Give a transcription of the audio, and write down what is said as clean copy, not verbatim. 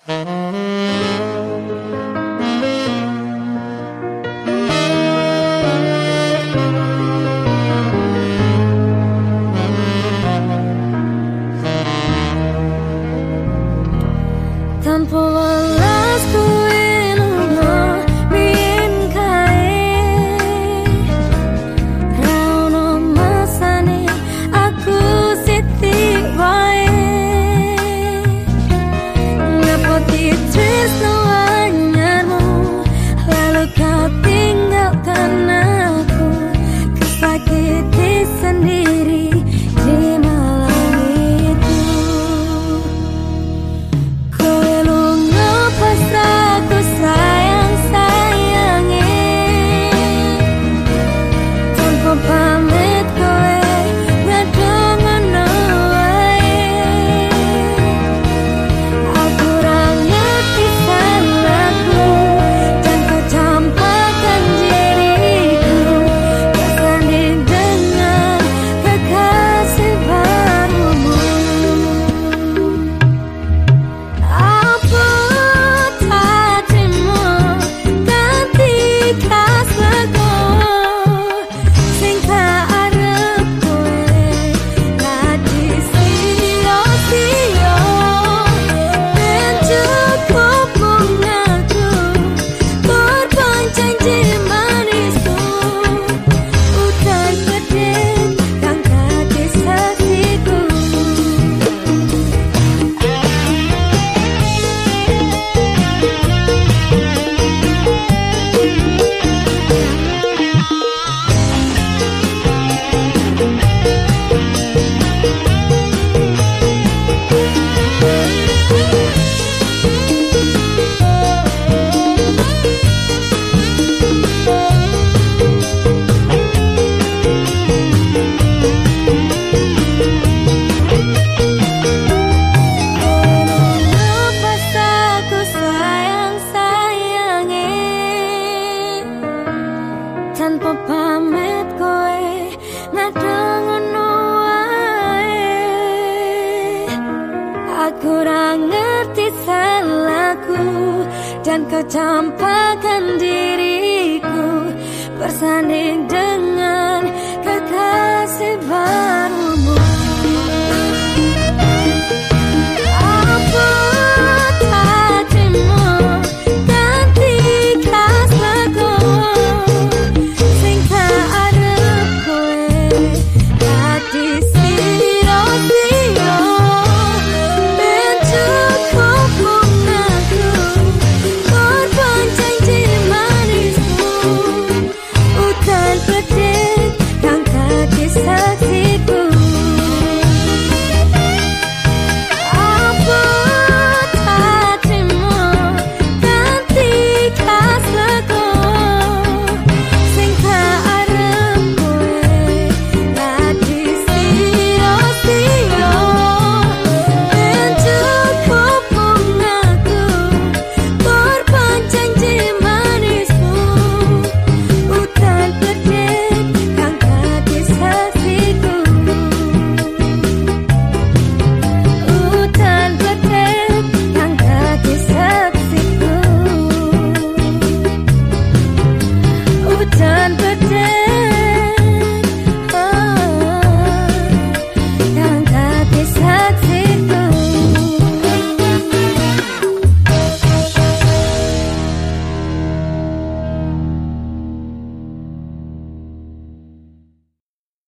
Tanpa welas kowe lunga biyen kae, ra ono masane aku sithik wae. Ngapa ditresno anyarmu lalu kau tinggalkan aku, kesakiti sendiri di malam itu. Aku sayang-sayangi tanpa pamit kowe ngadong ngono wae. Aku ora ngerti salahku dan kau campakkan diriku bersanding dengan kekasih barumu. Tanpa pamit kowe ngadong ngono wae. Aku ora ngerti salahku dan kau campakkan diriku bersanding